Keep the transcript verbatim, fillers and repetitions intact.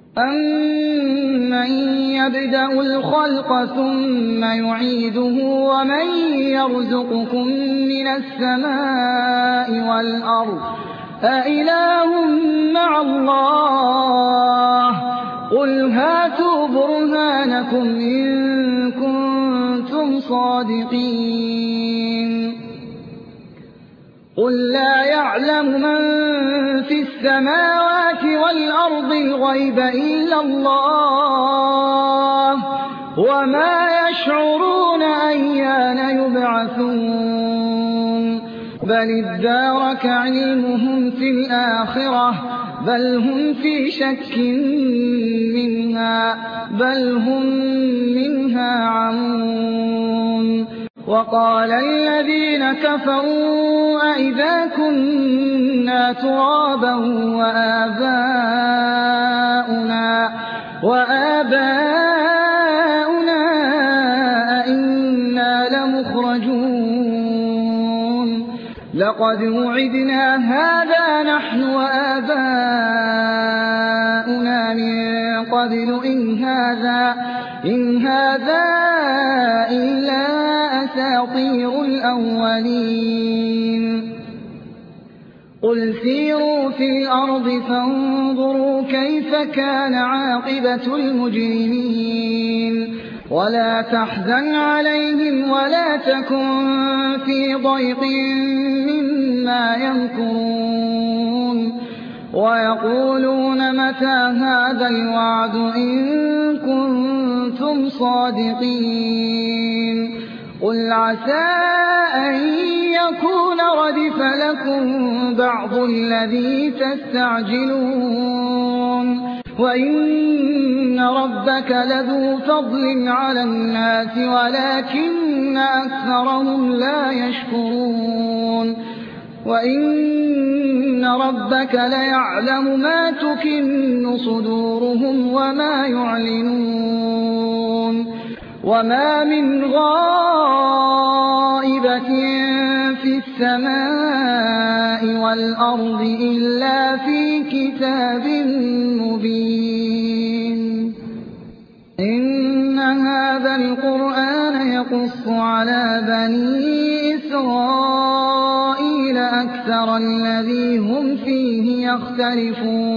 أَمَّن يَبْدَأُ الْخَلْقَ ثُمَّ يُعِيدُهُ وَمَن يَرْزُقُكُم مِّنَ السَّمَاءِ وَالْأَرْضِ أَإِلَٰهٌ مَّعَ اللَّهِ ۚ قُلْ هَاتُوا بُرْهَانَكُمْ إِن كُنتُمْ صَادِقِينَ قُل لَّا يَعْلَمُ مَن فِي السَّمَاوَاتِ وَالْأَرْضِ الْغَيْبَ إِلَّا اللَّهُ ۚ وَمَا يَشْعُرُونَ أَيَّانَ يُبْعَثُونَ بَلِ ادَّارَكَ عِلْمُهُمْ فِي الْآخِرَةِ بَلْ هُمْ فِي شَكٍّ مِّنْهَا بَلْ هُم مِّنْهَا عَمُونَ وَقَالَ الَّذِينَ كَفَرُوا أَإِذَا كُنَّا تُرَابًا وَآبَاؤُنَا وَآبَاؤُنَا أَإِنَّا لَمُخْرَجُونَ لَقَدْ وُعِدْنَا هَٰذَا نَحْنُ وَآبَاؤُنَا مِن قَبْلُ إِنْ هَٰذَا إِنْ هَٰذَا إِلَّا أَسَاطِيرُ الْأَوَّلِينَ قُلْ سِيرُوا فِي الْأَرْضِ فَانظُرُوا كَيْفَ كَانَ عَاقِبَةُ الْمُجْرِمِينَ وَلَا تَحْزَنْ عَلَيْهِمْ وَلَا تَكُن فِي ضَيْقٍ مِّمَّا يَمْكُرُونَ وَيَقُولُونَ مَتَىٰ هَٰذَا الْوَعْدُ إِن كُنتُمْ صَادِقِينَ قُلْ عَسَىٰ أَن يَكُونَ رَدِفَ لَكُم بَعْضُ الَّذِي تَسْتَعْجِلُونَ وَإِنَّ رَبَّكَ لَذُو فَضْلٍ عَلَى النَّاسِ وَلَٰكِنَّ أَكْثَرَهُمْ لَا يَشْكُرُونَ وَإِنَّ رَبَّكَ لَيَعْلَمُ مَا تُكِنُّ صُدُورُهُمْ وَمَا يُعْلِنُونَ وَمَا مِنْ غَائِبَةٍ فِي السَّمَاءِ وَالْأَرْضِ إِلَّا فِي كِتَابٍ مُّبِينٍ إِنَّ هَٰذَا الْقُرْآنَ يَقُصُّ عَلَىٰ بَنِي إِسْرَائِيلَ أَكْثَرَ الَّذِي هُمْ فِيهِ يَخْتَلِفُونَ